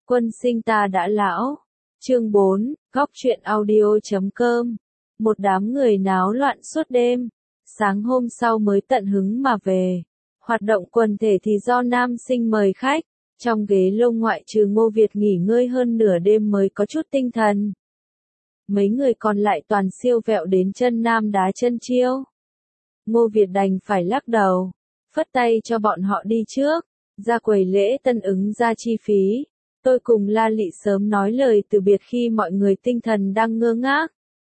Quân sinh ta đã lão. Chương 4, góc truyện audio.com. Một đám người náo loạn suốt đêm, sáng hôm sau mới tận hứng mà về. Hoạt động quần thể thì do nam sinh mời khách, trong ghế lông ngoại trừ Ngô Việt nghỉ ngơi hơn nửa đêm mới có chút tinh thần. Mấy người còn lại toàn siêu vẹo đến chân nam đá chân chiêu. Ngô Việt đành phải lắc đầu, phất tay cho bọn họ đi trước, ra quầy lễ tân ứng ra chi phí. Tôi cùng La Lị sớm nói lời từ biệt khi mọi người tinh thần đang ngơ ngác.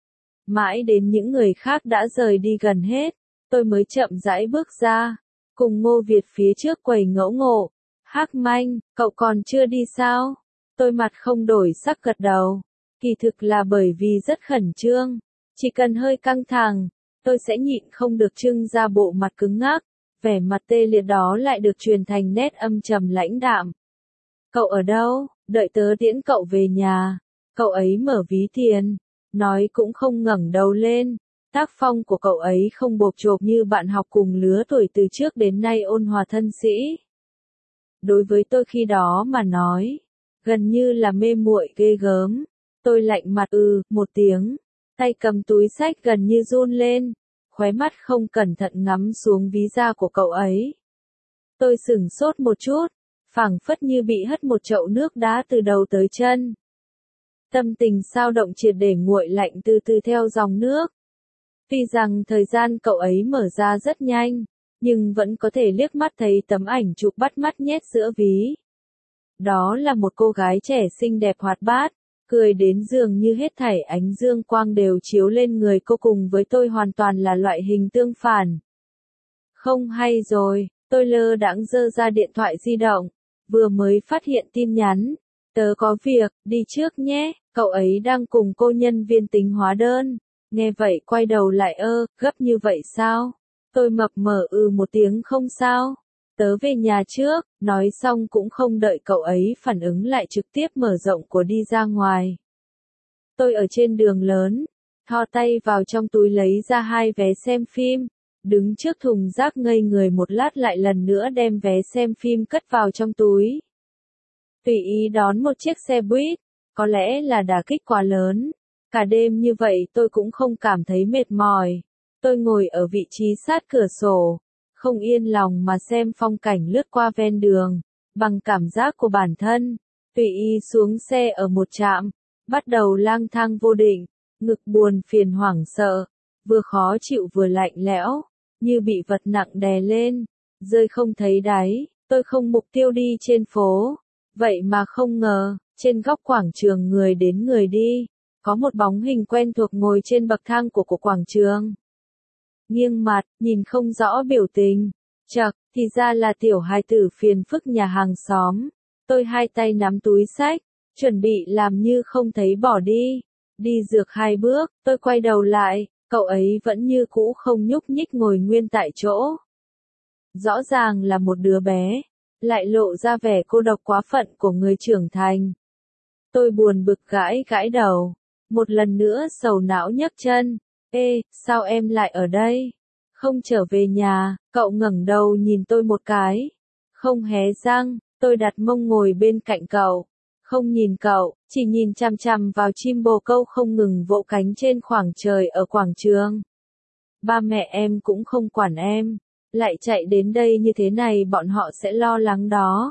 Mãi đến những người khác đã rời đi gần hết, tôi mới chậm rãi bước ra, cùng Ngô Việt phía trước quầy ngẫu ngộ. Hắc Manh, cậu còn chưa đi sao? Tôi mặt không đổi sắc gật đầu. Kỳ thực là bởi vì rất khẩn trương, chỉ cần hơi căng thẳng, tôi sẽ nhịn không được trưng ra bộ mặt cứng ngắc, vẻ mặt tê liệt đó lại được truyền thành nét âm trầm lãnh đạm. Cậu ở đâu? Đợi tớ tiễn cậu về nhà. Cậu ấy mở ví tiền, nói cũng không ngẩng đầu lên. Tác phong của cậu ấy không bộp chộp như bạn học cùng lứa tuổi từ trước đến nay ôn hòa thân sĩ. Đối với tôi khi đó mà nói, gần như là mê muội ghê gớm. Tôi lạnh mặt một tiếng, tay cầm túi xách gần như run lên, khóe mắt không cẩn thận ngắm xuống ví da của cậu ấy. Tôi sửng sốt một chút, phảng phất như bị hất một chậu nước đá từ đầu tới chân. Tâm tình sao động triệt để nguội lạnh từ từ theo dòng nước. Tuy rằng thời gian cậu ấy mở ra rất nhanh, nhưng vẫn có thể liếc mắt thấy tấm ảnh chụp bắt mắt nhét giữa ví. Đó là một cô gái trẻ xinh đẹp hoạt bát, cười đến dường như hết thảy ánh dương quang đều chiếu lên người cô, cùng với tôi hoàn toàn là loại hình tương phản. Không hay rồi, tôi lơ đãng giơ ra điện thoại di động, vừa mới phát hiện tin nhắn. Tớ có việc, đi trước nhé, cậu ấy đang cùng cô nhân viên tính hóa đơn. Nghe vậy quay đầu lại gấp như vậy sao? Tôi mập mờ một tiếng không sao. Tớ về nhà trước, nói xong cũng không đợi cậu ấy phản ứng lại trực tiếp mở rộng của đi ra ngoài. Tôi ở trên đường lớn, thò tay vào trong túi lấy ra 2 vé xem phim, đứng trước thùng rác ngây người một lát lại lần nữa đem vé xem phim cất vào trong túi. Tùy ý đón một chiếc xe buýt, có lẽ là đả kích quá lớn. Cả đêm như vậy tôi cũng không cảm thấy mệt mỏi. Tôi ngồi ở vị trí sát cửa sổ, không yên lòng mà xem phong cảnh lướt qua ven đường, bằng cảm giác của bản thân. Tùy ý xuống xe ở một trạm, bắt đầu lang thang vô định, ngực buồn phiền hoảng sợ, vừa khó chịu vừa lạnh lẽo, như bị vật nặng đè lên, rơi không thấy đáy. Tôi không mục tiêu đi trên phố, vậy mà không ngờ, trên góc quảng trường người đến người đi, có một bóng hình quen thuộc ngồi trên bậc thang của quảng trường. Nghiêng mặt, nhìn không rõ biểu tình. Chậc, thì ra là tiểu hài tử phiền phức nhà hàng xóm. Tôi hai tay nắm túi xách, chuẩn bị làm như không thấy bỏ đi. Đi dược 2 bước, tôi quay đầu lại, cậu ấy vẫn như cũ không nhúc nhích ngồi nguyên tại chỗ. Rõ ràng là một đứa bé, lại lộ ra vẻ cô độc quá phận của người trưởng thành. Tôi buồn bực gãi gãi đầu, một lần nữa sầu não nhấc chân. Ê, sao em lại ở đây? Không trở về nhà? Cậu ngẩng đầu nhìn tôi một cái. Không hé răng, tôi đặt mông ngồi bên cạnh cậu. Không nhìn cậu, chỉ nhìn chằm chằm vào chim bồ câu không ngừng vỗ cánh trên khoảng trời ở quảng trường. Ba mẹ em cũng không quản em, lại chạy đến đây như thế này bọn họ sẽ lo lắng đó.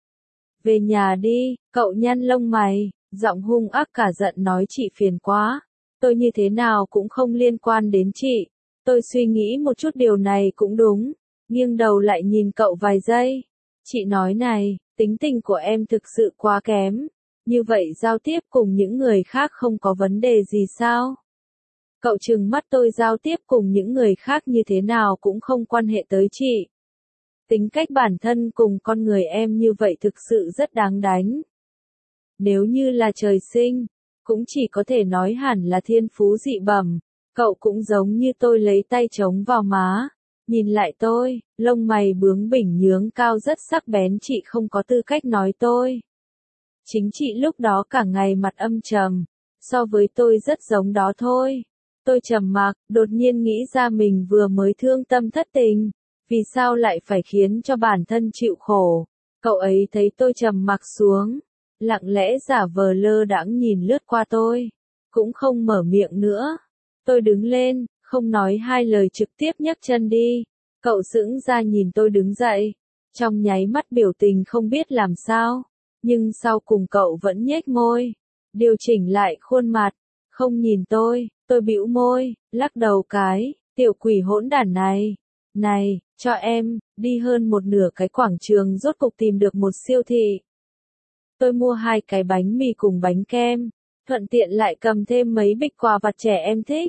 Về nhà đi, cậu nhăn lông mày, giọng hung ác cả giận nói chị phiền quá. Tôi như thế nào cũng không liên quan đến chị. Tôi suy nghĩ một chút điều này cũng đúng, nghiêng đầu lại nhìn cậu vài giây. Chị nói này, tính tình của em thực sự quá kém. Như vậy giao tiếp cùng những người khác không có vấn đề gì sao? Cậu trừng mắt tôi giao tiếp cùng những người khác như thế nào cũng không quan hệ tới chị. Tính cách bản thân cùng con người em như vậy thực sự rất đáng đánh. Nếu như là trời sinh, cũng chỉ có thể nói hẳn là thiên phú dị bẩm. Cậu cũng giống như tôi lấy tay chống vào má. Nhìn lại tôi, lông mày bướng bỉnh nhướng cao rất sắc bén, chị không có tư cách nói tôi. Chính chị lúc đó cả ngày mặt âm trầm, so với tôi rất giống đó thôi. Tôi trầm mặc, đột nhiên nghĩ ra mình vừa mới thương tâm thất tình, vì sao lại phải khiến cho bản thân chịu khổ. Cậu ấy thấy tôi trầm mặc xuống, lặng lẽ giả vờ lơ đãng nhìn lướt qua tôi, cũng không mở miệng nữa. Tôi đứng lên, không nói hai lời trực tiếp nhấc chân đi. Cậu sững ra nhìn tôi đứng dậy, trong nháy mắt biểu tình không biết làm sao, nhưng sau cùng cậu vẫn nhếch môi, điều chỉnh lại khuôn mặt, không nhìn tôi bĩu môi, lắc đầu cái, tiểu quỷ hỗn đản này. Này, cho em, đi hơn một nửa cái quảng trường rốt cục tìm được một siêu thị. Tôi mua 2 cái bánh mì cùng bánh kem, thuận tiện lại cầm thêm mấy bịch quà vặt trẻ em thích.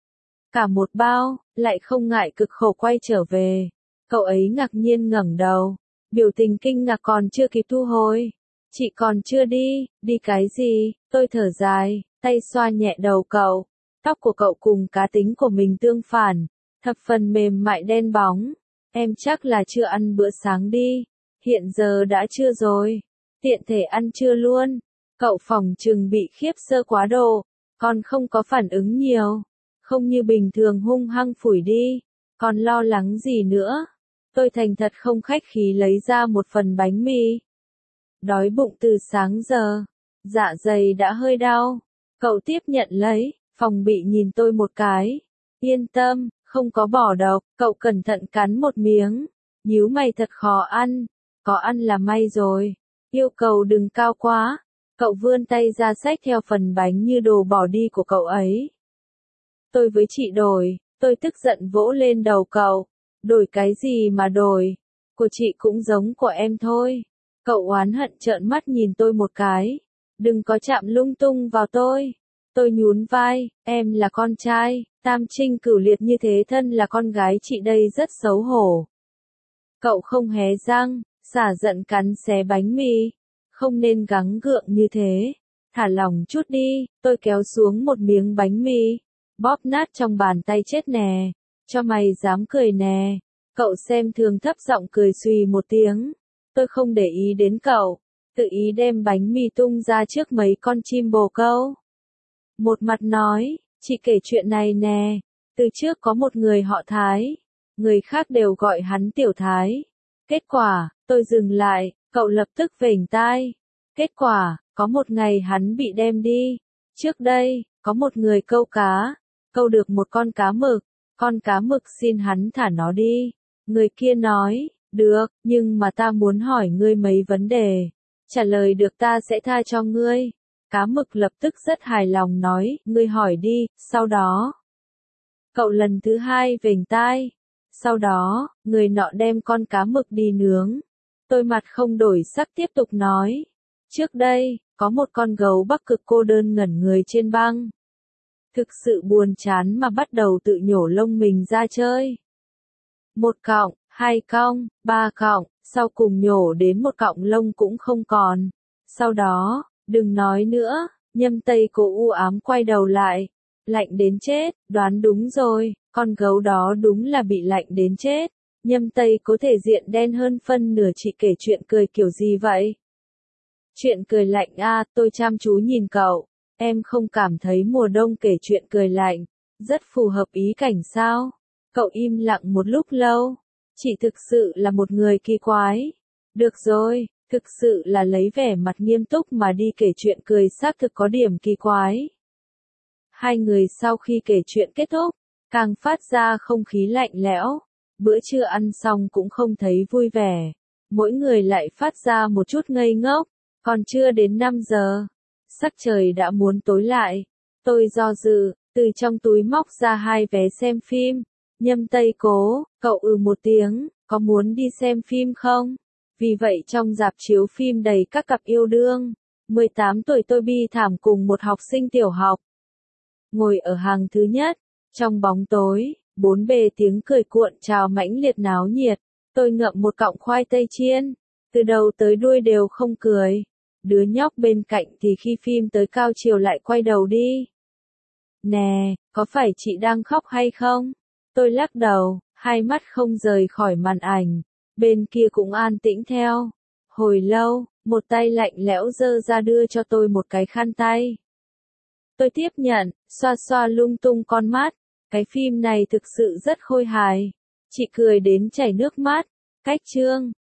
Cả một bao, lại không ngại cực khổ quay trở về. Cậu ấy ngạc nhiên ngẩng đầu, biểu tình kinh ngạc còn chưa kịp thu hồi. Chị còn chưa đi, đi cái gì? Tôi thở dài, tay xoa nhẹ đầu cậu. Tóc của cậu cùng cá tính của mình tương phản, thập phần mềm mại đen bóng. Em chắc là chưa ăn bữa sáng đi, hiện giờ đã trưa rồi, tiện thể ăn trưa luôn. Cậu phỏng chừng bị khiếp sợ quá độ, còn không có phản ứng nhiều, không như bình thường hung hăng phủi đi, còn lo lắng gì nữa. Tôi thành thật không khách khí lấy ra một phần bánh mì. Đói bụng từ sáng giờ, dạ dày đã hơi đau. Cậu tiếp nhận lấy, phòng bị nhìn tôi một cái. Yên tâm, không có bỏ độc. Cậu cẩn thận cắn một miếng, nhíu mày thật khó ăn. Có ăn là may rồi, yêu cầu đừng cao quá. Cậu vươn tay ra xách theo phần bánh như đồ bỏ đi của cậu ấy. Tôi với chị đổi, tôi tức giận vỗ lên đầu cậu. Đổi cái gì mà đổi? Của chị cũng giống của em thôi. Cậu oán hận trợn mắt nhìn tôi một cái. Đừng có chạm lung tung vào tôi. Tôi nhún vai, em là con trai, tam trinh cửu liệt như thế thân là con gái chị đây rất xấu hổ. Cậu không hé răng, xả giận cắn xé bánh mì. Không nên gắng gượng như thế. Thả lỏng chút đi, tôi kéo xuống một miếng bánh mì. Bóp nát trong bàn tay chết nè. Cho mày dám cười nè. Cậu xem thường thấp giọng cười xùy một tiếng. Tôi không để ý đến cậu, tự ý đem bánh mì tung ra trước mấy con chim bồ câu. Một mặt nói, chị kể chuyện này nè, từ trước có một người họ Thái, người khác đều gọi hắn Tiểu Thái. Kết quả, tôi dừng lại, cậu lập tức vểnh tai. Kết quả, có một ngày hắn bị đem đi. Trước đây, có một người câu cá, câu được một con cá mực xin hắn thả nó đi. Người kia nói, được, nhưng mà ta muốn hỏi ngươi mấy vấn đề. Trả lời được ta sẽ tha cho ngươi. Cá mực lập tức rất hài lòng nói, ngươi hỏi đi, sau đó. Cậu lần thứ hai vểnh tai. Sau đó, người nọ đem con cá mực đi nướng. Tôi mặt không đổi sắc tiếp tục nói. Trước đây, có một con gấu Bắc Cực cô đơn ngẩn người trên băng. Thực sự buồn chán mà bắt đầu tự nhổ lông mình ra chơi. 1 cọng, 2 cọng, 3 cọng, sau cùng nhổ đến 1 cọng lông cũng không còn. Sau đó, đừng nói nữa, Nhâm Tây Cố u ám quay đầu lại. Lạnh đến chết, đoán đúng rồi, con gấu đó đúng là bị lạnh đến chết. Nhâm Tây Cố thể diện đen hơn phân nửa. Chị kể chuyện cười kiểu gì vậy? Chuyện cười lạnh à, tôi chăm chú nhìn cậu. Em không cảm thấy mùa đông kể chuyện cười lạnh rất phù hợp ý cảnh sao? Cậu im lặng một lúc lâu. Chị thực sự là một người kỳ quái. Được rồi, thực sự là lấy vẻ mặt nghiêm túc mà đi kể chuyện cười xác thực có điểm kỳ quái. Hai người sau khi kể chuyện kết thúc, càng phát ra không khí lạnh lẽo. Bữa trưa ăn xong cũng không thấy vui vẻ. Mỗi người lại phát ra một chút ngây ngốc. Còn chưa đến 5 giờ. Sắc trời đã muốn tối lại. Tôi do dự, từ trong túi móc ra 2 vé xem phim. Nhâm Tây Cố, cậu một tiếng, có muốn đi xem phim không? Vì vậy trong rạp chiếu phim đầy các cặp yêu đương. 18 tuổi tôi bi thảm cùng một học sinh tiểu học. Ngồi ở hàng thứ nhất, trong bóng tối, bốn bề tiếng cười cuộn trào mãnh liệt náo nhiệt. Tôi ngậm một cọng khoai tây chiên, từ đầu tới đuôi đều không cười. Đứa nhóc bên cạnh thì khi phim tới cao chiều lại quay đầu đi. Nè, có phải chị đang khóc hay không? Tôi lắc đầu, hai mắt không rời khỏi màn ảnh. Bên kia cũng an tĩnh theo. Hồi lâu, một tay lạnh lẽo giơ ra đưa cho tôi một cái khăn tay. Tôi tiếp nhận, xoa xoa lung tung con mắt. Cái phim này thực sự rất khôi hài. Chị cười đến chảy nước mắt. Cách chương